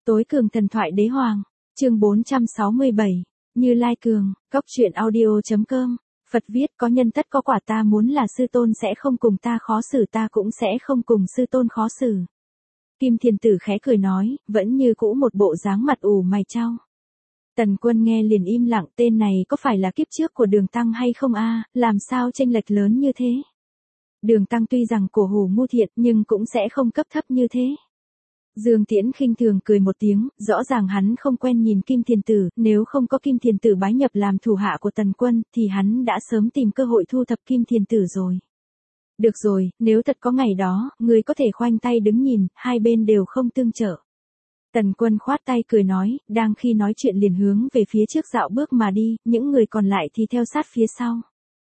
Tối cường thần thoại đế hoàng, chương 467, Như Lai Cường, Cốc truyện audio.com, Phật viết có nhân tất có quả, ta muốn là sư tôn sẽ không cùng ta khó xử, ta cũng sẽ không cùng sư tôn khó xử. Kim Thiền Tử khẽ cười nói, vẫn như cũ một bộ dáng mặt ủ mày chau. Tần Quân nghe liền im lặng, tên này có phải là kiếp trước của Đường Tăng hay không a? Làm sao chênh lệch lớn như thế? Đường Tăng tuy rằng cổ hủ ngu thiện nhưng cũng sẽ không cấp thấp như thế. Dương Tiễn khinh thường cười một tiếng, rõ ràng hắn không quen nhìn Kim Thiền Tử, nếu không có Kim Thiền Tử bái nhập làm thủ hạ của Tần Quân, thì hắn đã sớm tìm cơ hội thu thập Kim Thiền Tử rồi. Được rồi, nếu thật có ngày đó, ngươi có thể khoanh tay đứng nhìn, hai bên đều không tương trợ. Tần Quân khoát tay cười nói, đang khi nói chuyện liền hướng về phía trước dạo bước mà đi, những người còn lại thì theo sát phía sau.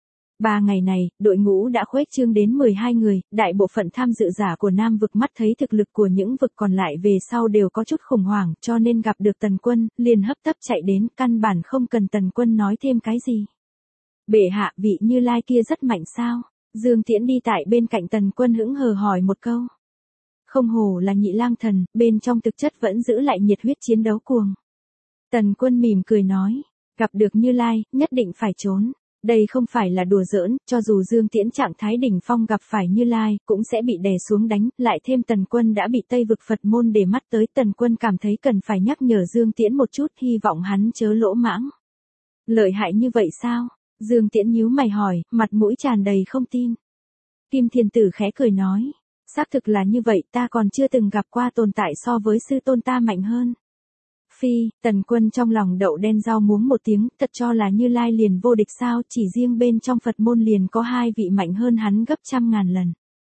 3 ngày này, đội ngũ đã khuếch trương đến 12 người, đại bộ phận tham dự giả của Nam vực mắt thấy thực lực của những vực còn lại về sau đều có chút khủng hoảng, cho nên gặp được Tần Quân, liền hấp tấp chạy đến, căn bản không cần Tần Quân nói thêm cái gì. Bệ hạ, vị Như Lai kia rất mạnh sao? Dương Tiễn đi tại bên cạnh Tần Quân hững hờ hỏi một câu. Không hổ là Nhị Lang Thần, bên trong thực chất vẫn giữ lại nhiệt huyết chiến đấu cuồng. Tần Quân mỉm cười nói, gặp được Như Lai, nhất định phải trốn. Đây không phải là đùa giỡn, cho dù Dương Tiễn trạng thái đỉnh phong gặp phải Như Lai, cũng sẽ bị đè xuống đánh, lại thêm Tần Quân đã bị Tây vực Phật môn để mắt tới, Tần Quân cảm thấy cần phải nhắc nhở Dương Tiễn một chút, hy vọng hắn chớ lỗ mãng. Lợi hại như vậy sao? Dương Tiễn nhíu mày hỏi, mặt mũi tràn đầy không tin. Kim Thiền Tử khẽ cười nói, xác thực là như vậy, ta còn chưa từng gặp qua tồn tại so với sư tôn ta mạnh hơn. Phi, Tần Quân trong lòng đậu đen rau muống một tiếng, thật cho là Như Lai liền vô địch sao, chỉ riêng bên trong Phật môn liền có 2 vị mạnh hơn hắn gấp trăm ngàn lần.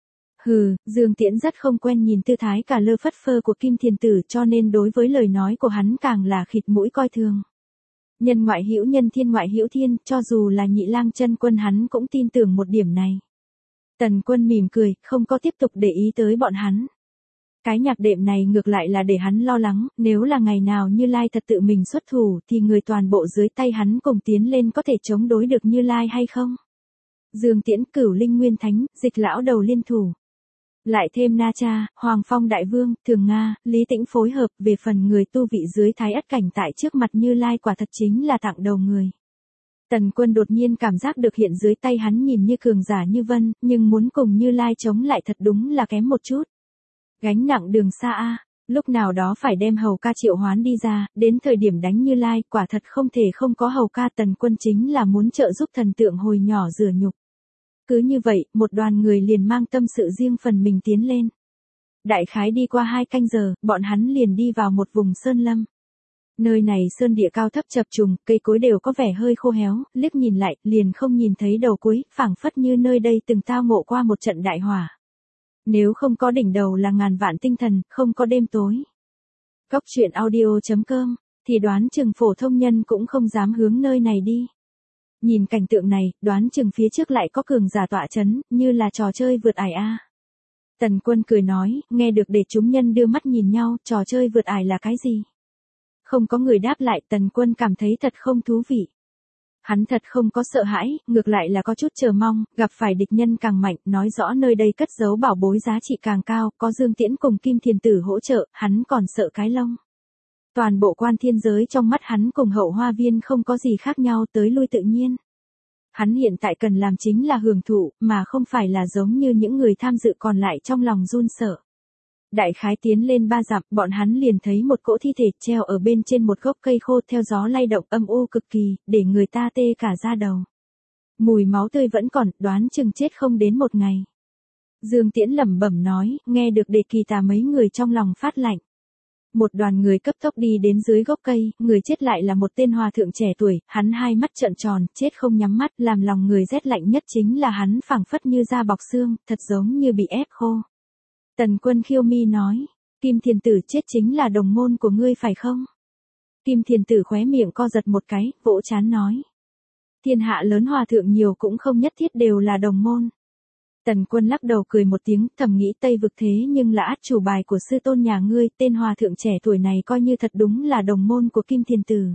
Hừ, Dương Tiễn rất không quen nhìn tư thái cả lơ phất phơ của Kim Thiền Tử, cho nên đối với lời nói của hắn càng là khịt mũi coi thường. Nhân ngoại hữu nhân, thiên ngoại hữu thiên, cho dù là Nhị Lang chân quân hắn cũng tin tưởng một điểm này. Tần Quân mỉm cười, không có tiếp tục để ý tới bọn hắn. Cái nhạc đệm này ngược lại là để hắn lo lắng, nếu là ngày nào Như Lai thật tự mình xuất thủ thì người toàn bộ dưới tay hắn cùng tiến lên có thể chống đối được Như Lai hay không? Dương Tiễn, Cửu Linh Nguyên Thánh, Dịch Lão Đầu liên thủ. Lại thêm Na Cha, Hoàng Phong Đại Vương, Thường Nga, Lý Tĩnh phối hợp, về phần người tu vị dưới Thái Ất cảnh tại trước mặt Như Lai quả thật chính là tặng đầu người. Tần Quân đột nhiên cảm giác được hiện dưới tay hắn nhìn như cường giả như vân, nhưng muốn cùng Như Lai chống lại thật đúng là kém một chút. Gánh nặng đường xa a, lúc nào đó phải đem Hầu Ca triệu hoán đi ra, đến thời điểm đánh Như Lai, quả thật không thể không có Hầu Ca. Tần Quân chính là muốn trợ giúp thần tượng hồi nhỏ rửa nhục. Cứ như vậy, một đoàn người liền mang tâm sự riêng phần mình tiến lên. Đại khái đi qua 2 canh giờ, bọn hắn liền đi vào một vùng sơn lâm. Nơi này sơn địa cao thấp chập trùng, cây cối đều có vẻ hơi khô héo, liếc nhìn lại, liền không nhìn thấy đầu cuối, phảng phất như nơi đây từng tao ngộ qua một trận đại hỏa. Nếu không có đỉnh đầu là ngàn vạn tinh thần, không có đêm tối. Cốc truyện audio.com, thì đoán chừng phổ thông nhân cũng không dám hướng nơi này đi. Nhìn cảnh tượng này, đoán chừng phía trước lại có cường giả tọa chấn, như là trò chơi vượt ải a. Tần Quân cười nói, nghe được để chúng nhân đưa mắt nhìn nhau, trò chơi vượt ải là cái gì? Không có người đáp lại, Tần Quân cảm thấy thật không thú vị. Hắn thật không có sợ hãi, ngược lại là có chút chờ mong, gặp phải địch nhân càng mạnh, nói rõ nơi đây cất giấu bảo bối giá trị càng cao, có Dương Tiễn cùng Kim Thiền Tử hỗ trợ, hắn còn sợ cái lông. Toàn bộ quan thiên giới trong mắt hắn cùng Hậu Hoa Viên không có gì khác nhau, tới lui tự nhiên. Hắn hiện tại cần làm chính là hưởng thụ, mà không phải là giống như những người tham dự còn lại trong lòng run sợ. Đại khái tiến lên 3 dặm, bọn hắn liền thấy một cỗ thi thể treo ở bên trên một gốc cây khô, theo gió lay động âm u cực kỳ, để người ta tê cả da đầu. Mùi máu tươi vẫn còn, đoán chừng chết không đến 1 ngày. Dương Tiễn lẩm bẩm nói, nghe được Đề Kỳ Tà mấy người trong lòng phát lạnh. Một đoàn người cấp tốc đi đến dưới gốc cây, người chết lại là một tên hòa thượng trẻ tuổi, hắn hai mắt trợn tròn, chết không nhắm mắt, làm lòng người rét lạnh nhất chính là hắn phảng phất như da bọc xương, thật giống như bị ép khô. Tần Quân khiêu mi nói, Kim Thiền Tử chết chính là đồng môn của ngươi phải không? Kim Thiền Tử khóe miệng co giật một cái, vỗ trán nói. Thiên hạ lớn hòa thượng nhiều cũng không nhất thiết đều là đồng môn. Tần Quân lắc đầu cười một tiếng, thầm nghĩ Tây vực thế nhưng là át chủ bài của sư tôn nhà ngươi, tên hòa thượng trẻ tuổi này coi như thật đúng là đồng môn của Kim Thiền Tử.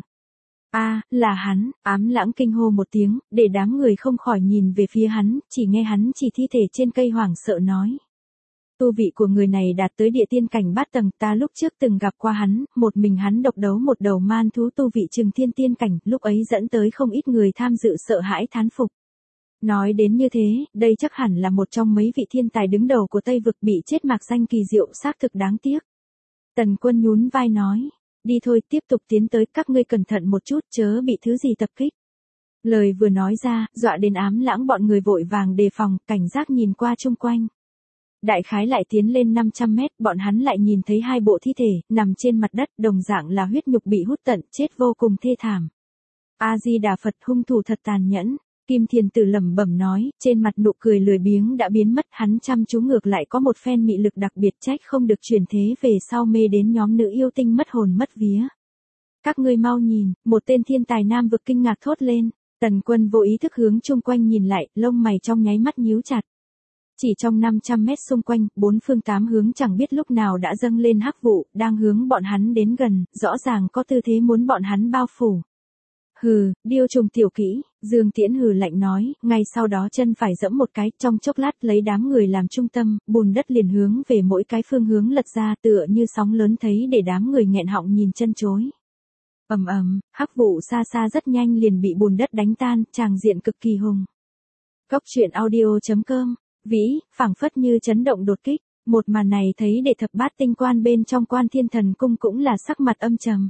A, là hắn, Ám Lãng kinh hô một tiếng, để đám người không khỏi nhìn về phía hắn, chỉ nghe hắn chỉ thi thể trên cây hoảng sợ nói. Tu vị của người này đạt tới địa tiên cảnh bát tầng, ta lúc trước từng gặp qua hắn, một mình hắn độc đấu một đầu man thú tu vị chừng thiên tiên cảnh, lúc ấy dẫn tới không ít người tham dự sợ hãi thán phục. Nói đến như thế, đây chắc hẳn là một trong mấy vị thiên tài đứng đầu của Tây Vực, bị chết mạc danh kỳ diệu xác thực đáng tiếc. Tần Quân nhún vai nói, đi thôi, tiếp tục tiến tới, các ngươi cẩn thận một chút, chớ bị thứ gì tập kích. Lời vừa nói ra, dọa đến Ám Lãng bọn người vội vàng đề phòng, cảnh giác nhìn qua chung quanh. Đại khái lại tiến lên 500 mét, bọn hắn lại nhìn thấy hai bộ thi thể, nằm trên mặt đất, đồng dạng là huyết nhục bị hút tận, chết vô cùng thê thảm. A-di-đà Phật, hung thủ thật tàn nhẫn. Kim Thiền Tử lẩm bẩm nói, trên mặt nụ cười lười biếng đã biến mất, hắn chăm chú ngược lại có một phen mị lực đặc biệt, trách không được truyền thế về sau mê đến nhóm nữ yêu tinh mất hồn mất vía. Các ngươi mau nhìn, một tên thiên tài Nam Vực kinh ngạc thốt lên. Tần Quân vô ý thức hướng chung quanh nhìn lại, lông mày trong nháy mắt nhíu chặt. Chỉ trong 500 mét xung quanh, bốn phương tám hướng chẳng biết lúc nào đã dâng lên hắc vụ, đang hướng bọn hắn đến gần, rõ ràng có tư thế muốn bọn hắn bao phủ. Hừ, điêu trùng tiểu kỹ, Dương Tiễn hừ lạnh nói, ngay sau đó chân phải giẫm một cái, trong chốc lát lấy đám người làm trung tâm, bùn đất liền hướng về mỗi cái phương hướng lật ra, tựa như sóng lớn thấy để đám người nghẹn họng nhìn chân chối. Ầm ầm, hắc vụ xa xa rất nhanh liền bị bùn đất đánh tan, tràng diện cực kỳ hùng. Cốc truyện audio.com, vĩ, phảng phất như chấn động đột kích, một màn này thấy để thập bát tinh quan bên trong Quan Thiên Thần Cung cũng là sắc mặt âm trầm.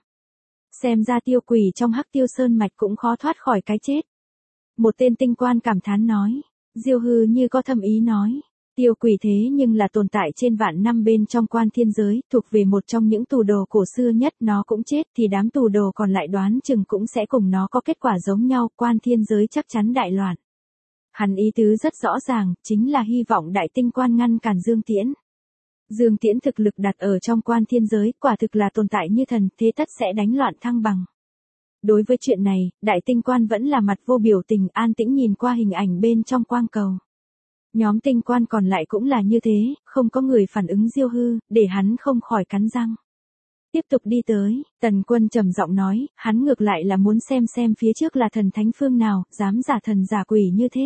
Xem ra tiêu quỷ trong Hắc Tiêu Sơn mạch cũng khó thoát khỏi cái chết. Một tên tinh quan cảm thán nói, Diêu Hư như có thâm ý nói, tiêu quỷ thế nhưng là tồn tại trên vạn năm bên trong quan thiên giới, thuộc về một trong những tù đồ cổ xưa nhất, nó cũng chết thì đám tù đồ còn lại đoán chừng cũng sẽ cùng nó có kết quả giống nhau, quan thiên giới chắc chắn đại loạn. Hắn ý tứ rất rõ ràng, chính là hy vọng đại tinh quan ngăn cản Dương Tiễn. Dương Tiễn thực lực đặt ở trong quan thiên giới, quả thực là tồn tại như thần, thế tất sẽ đánh loạn thăng bằng. Đối với chuyện này, đại tinh quan vẫn là mặt vô biểu tình, an tĩnh nhìn qua hình ảnh bên trong quang cầu. Nhóm tinh quan còn lại cũng là như thế, không có người phản ứng Diêu Hư, để hắn không khỏi cắn răng. Tiếp tục đi tới, Tần Quân trầm giọng nói, hắn ngược lại là muốn xem phía trước là thần thánh phương nào, dám giả thần giả quỷ như thế.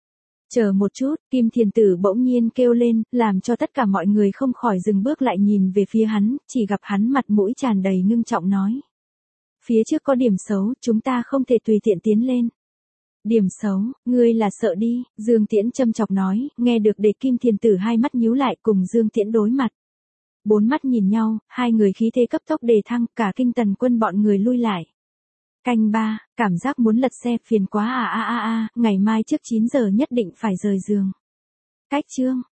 Chờ một chút, Kim Thiền Tử bỗng nhiên kêu lên, làm cho tất cả mọi người không khỏi dừng bước lại nhìn về phía hắn, chỉ gặp hắn mặt mũi tràn đầy ngưng trọng nói. Phía trước có điểm xấu, chúng ta không thể tùy tiện tiến lên. Điểm xấu, ngươi là sợ đi, Dương Tiễn châm chọc nói, nghe được để Kim Thiền Tử hai mắt nhíu lại cùng Dương Tiễn đối mặt. Bốn mắt nhìn nhau, hai người khí thế cấp tốc đề thăng, cả kinh Tần Quân bọn người lui lại. Canh 3, cảm giác muốn lật xe phiền quá ngày mai trước 9 giờ nhất định phải rời giường. Cách chương.